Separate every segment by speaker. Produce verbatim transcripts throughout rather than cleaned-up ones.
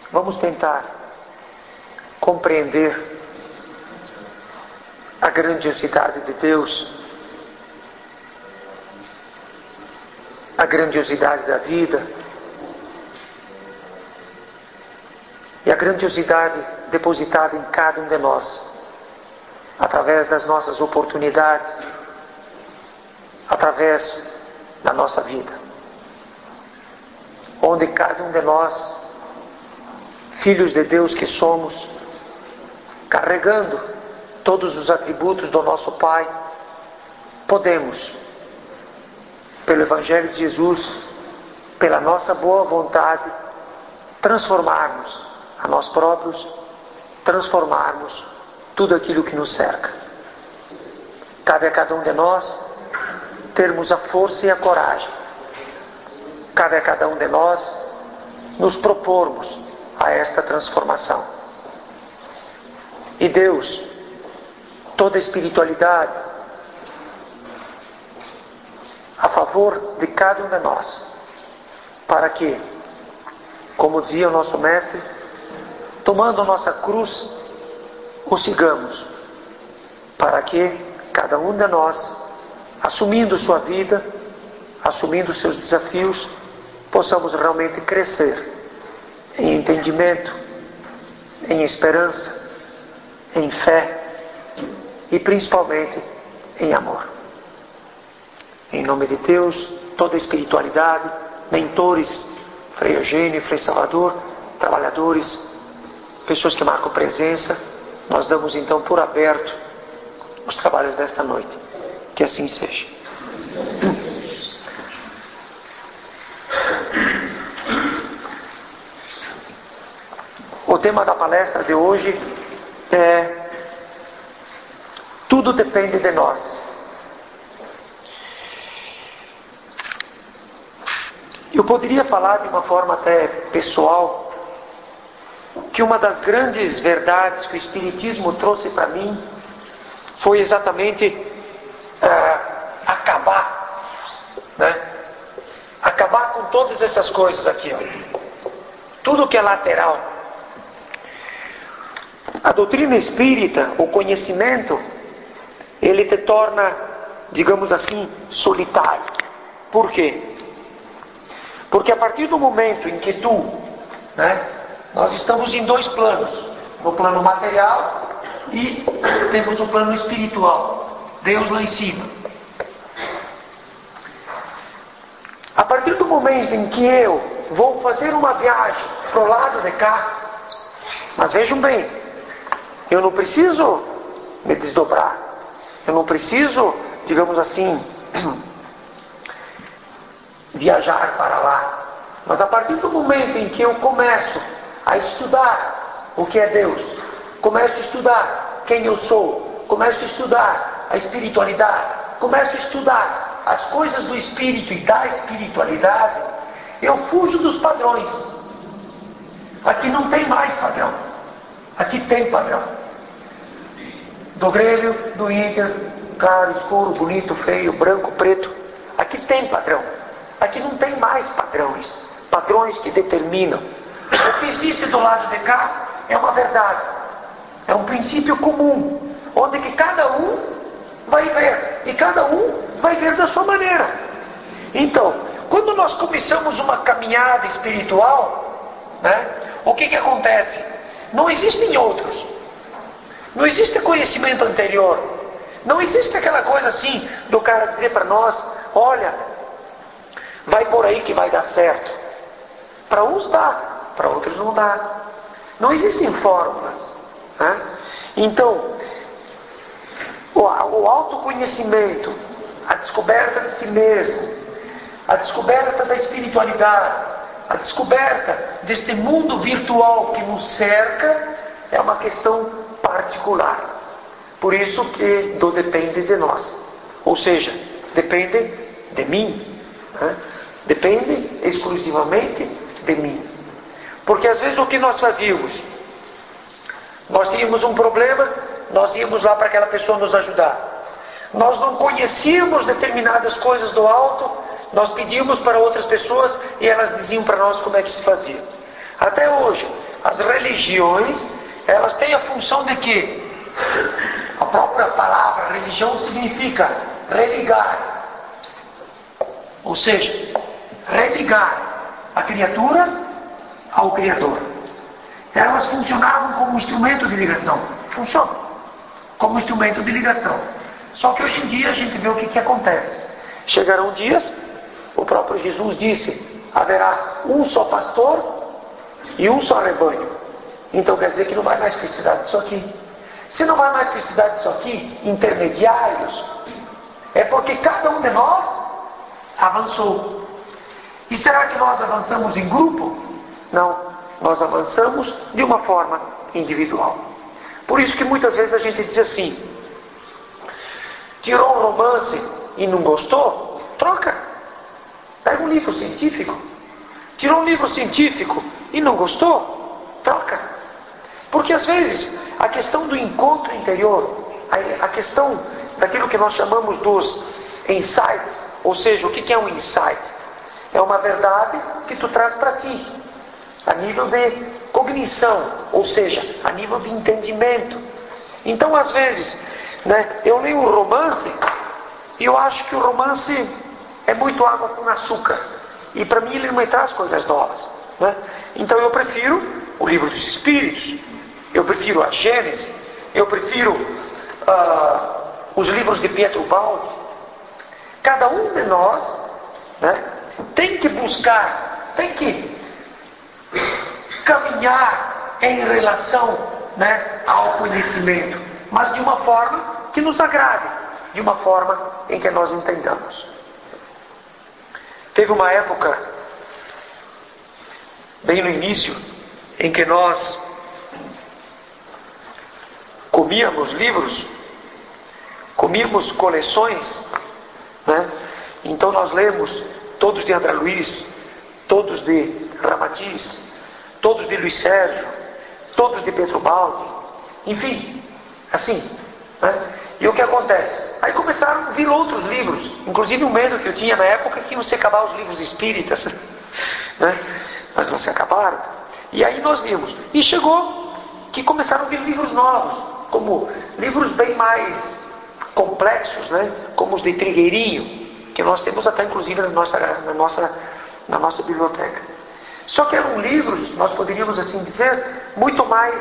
Speaker 1: vamos tentar compreender a grandiosidade de Deus, a grandiosidade da vida e a grandiosidade depositada em cada um de nós, através das nossas oportunidades, através da nossa vida, onde cada um de nós, filhos de Deus que somos, carregando todos os atributos do nosso Pai, podemos, pelo Evangelho de Jesus, pela nossa boa vontade, transformarmos a nós próprios, transformarmos tudo aquilo que nos cerca. Cabe a cada um de nós termos a força e a coragem. Cabe a cada um de nós nos propormos a esta transformação. E Deus, toda a espiritualidade, a favor de cada um de nós, para que, como dizia o nosso Mestre, tomando a nossa cruz, o sigamos, para que cada um de nós, assumindo sua vida, assumindo seus desafios, possamos realmente crescer em entendimento, em esperança, em fé e principalmente em amor. Em nome de Deus, toda a espiritualidade, mentores, Frei Eugênio, Frei Salvador, trabalhadores, pessoas que marcam presença, nós damos então por aberto os trabalhos desta noite. Que assim seja. O tema da palestra de hoje é: tudo depende de nós. Eu poderia falar de uma forma até pessoal que uma das grandes verdades que o Espiritismo trouxe para mim foi exatamente Uh, acabar, né? Acabar com todas essas coisas aqui, ó. Tudo que é lateral. A doutrina espírita, o conhecimento, ele te torna, digamos assim, solitário. Por quê? Porque a partir do momento em que tu, né, nós estamos em dois planos, no plano material e temos o plano espiritual. Deus lá em cima. A partir do momento em que eu vou fazer uma viagem para o lado de cá, mas vejam bem, eu não preciso me desdobrar, eu não preciso, digamos assim, viajar para lá, mas a partir do momento em que eu começo a estudar o que é Deus, começo a estudar quem eu sou, começo a estudar a espiritualidade, começo a estudar as coisas do espírito e da espiritualidade, eu fujo dos padrões. Aqui não tem mais padrão, aqui tem padrão. Do Grêmio, do Inter, claro, escuro, bonito, feio, branco, preto, aqui tem padrão. Aqui não tem mais padrões, padrões que determinam. O que existe do lado de cá é uma verdade, é um princípio comum, onde que cada um vai ver, e cada um vai ver da sua maneira. Então, quando nós começamos uma caminhada espiritual, né, o que que acontece? Não existem outros, não existe conhecimento anterior, não existe aquela coisa assim do cara dizer para nós: olha, vai por aí que vai dar certo. Para uns dá, para outros não dá. Não existem fórmulas, né? Então, o autoconhecimento, a descoberta de si mesmo, a descoberta da espiritualidade, a descoberta deste mundo virtual que nos cerca, é uma questão particular. Por isso que do depende de nós. Ou seja, depende de mim, né? Depende exclusivamente de mim. Porque às vezes o que nós fazíamos? Nós tínhamos um problema, nós íamos lá para aquela pessoa nos ajudar. Nós não conhecíamos determinadas coisas do alto, nós pedíamos para outras pessoas e elas diziam para nós como é que se fazia. Até hoje, As religiões, elas têm a função de que a própria palavra religião significa religar. Ou seja, religar a criatura ao Criador. Elas funcionavam como instrumento de ligação. Funcionam como instrumento de ligação. Só que hoje em dia a gente vê o que, que acontece. Chegarão dias, o próprio Jesus disse, haverá um só pastor e um só rebanho. Então quer dizer que não vai mais precisar disso aqui. Se não vai mais precisar disso aqui, intermediários, é porque cada um de nós avançou. E será que nós avançamos em grupo? Não, nós avançamos de uma forma individual. Por isso que muitas vezes a gente diz assim, tirou um romance e não gostou? Troca. Pega um livro científico. Tirou um livro científico e não gostou? Troca. Porque às vezes a questão do encontro interior, a, a questão daquilo que nós chamamos dos insights, ou seja, o que é um insight? É uma verdade que tu traz para ti, a nível de cognição, ou seja, a nível de entendimento. Então às vezes, né, eu leio um romance e eu acho que o romance é muito água com açúcar. E para mim ele não me traz coisas novas. Né? Então eu prefiro o livro dos Espíritos, eu prefiro a Gênesis, eu prefiro uh, os livros de Pietro Baldi. Cada um de nós, né, tem que buscar, tem que caminhar em relação, né, ao conhecimento, mas de uma forma que nos agrade, de uma forma em que nós entendamos. Teve uma época, bem no início, em que nós comíamos livros, comíamos coleções, né? Então nós lemos todos de André Luiz, todos de Ramatiz, todos de Luiz Sérgio, todos de Pietro Baldi, enfim, assim, né? E o que acontece? Aí começaram a vir outros livros, inclusive o medo que eu tinha na época que iam se acabar os livros espíritas, né? Mas não se acabaram. E aí nós vimos, e chegou que começaram a vir livros novos, como livros bem mais complexos, né? Como os de Trigueirinho, que nós temos até inclusive na nossa, na nossa, na nossa biblioteca. Só que eram livros, nós poderíamos assim dizer, muito mais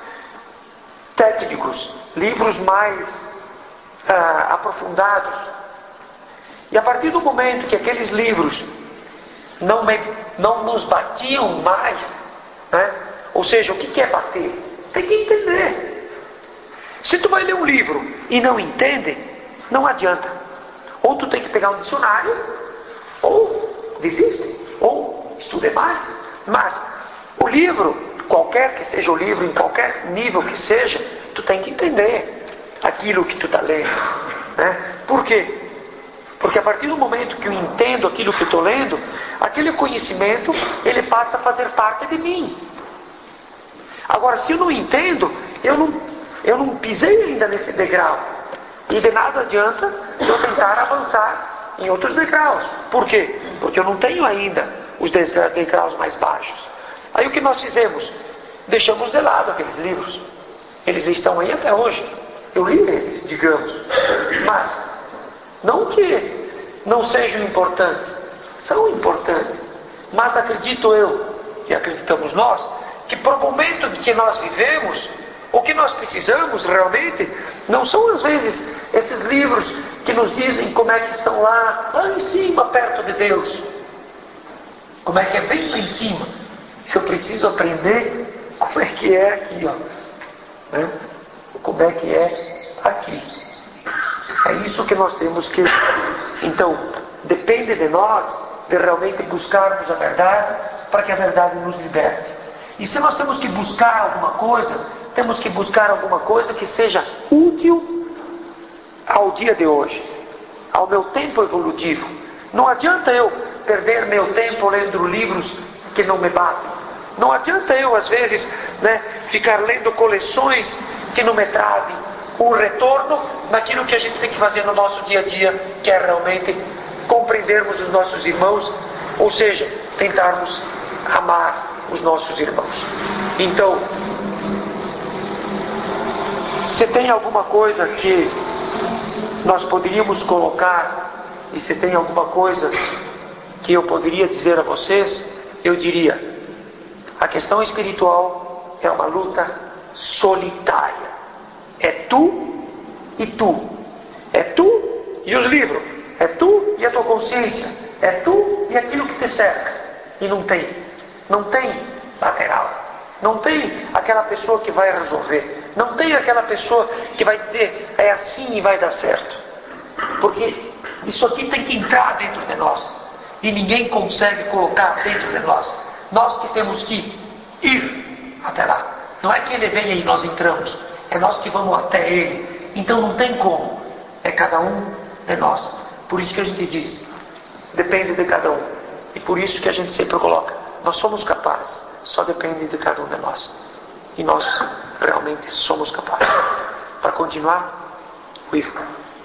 Speaker 1: técnicos, livros mais ah, aprofundados. E a partir do momento que aqueles livros não, me, não nos batiam mais, né? Ou seja, o que é bater? Tem que entender. Se tu vai ler um livro e não entende, não adianta. Ou tu tem que pegar um dicionário, ou desiste, ou estude mais. Mas o livro, qualquer que seja o livro, em qualquer nível que seja, tu tem que entender aquilo que tu está lendo, né? Por quê? Porque a partir do momento que eu entendo aquilo que eu estou lendo, aquele conhecimento, ele passa a fazer parte de mim. Agora, se eu não entendo, eu não, eu não pisei ainda nesse degrau. E de nada adianta eu tentar avançar em outros degraus. Por quê? Porque eu não tenho ainda os degraus mais baixos. Aí o que nós fizemos? Deixamos de lado aqueles livros. Eles estão aí até hoje. Eu li eles, digamos. Mas, não que não sejam importantes. São importantes. Mas acredito eu, e acreditamos nós, que para o momento que nós vivemos, o que nós precisamos realmente, não são às vezes esses livros que nos dizem como é que são lá, lá em cima, perto de Deus. Como é que é bem lá em cima. Eu preciso aprender como é que é aqui, ó. Né? Como é que é aqui. É isso que nós temos que... Então, depende de nós, de realmente buscarmos a verdade, para que a verdade nos liberte. E se nós temos que buscar alguma coisa, temos que buscar alguma coisa que seja útil ao dia de hoje, ao meu tempo evolutivo. Não adianta eu perder meu tempo lendo livros que não me batem. Não adianta eu, às vezes, né, ficar lendo coleções que não me trazem um retorno naquilo que a gente tem que fazer no nosso dia a dia, que é realmente compreendermos os nossos irmãos, ou seja, tentarmos amar os nossos irmãos. Então, se tem alguma coisa que nós poderíamos colocar, e se tem alguma coisa que eu poderia dizer a vocês, eu diria: a questão espiritual é uma luta solitária. É tu e tu. É tu e os livros. É tu e a tua consciência. É tu e aquilo que te cerca. E não tem. Não tem lateral. Não tem aquela pessoa que vai resolver. Não tem aquela pessoa que vai dizer: é assim e vai dar certo. Porque isso aqui tem que entrar dentro de nós. E ninguém consegue colocar dentro de nós. Nós que temos que ir até lá. Não é que ele venha e nós entramos. É nós que vamos até ele. Então não tem como. É cada um de nós. Por isso que a gente diz: depende de cada um. E por isso que a gente sempre coloca: nós somos capazes. Só depende de cada um de nós. E nós realmente somos capazes. Para continuar, o Ivo.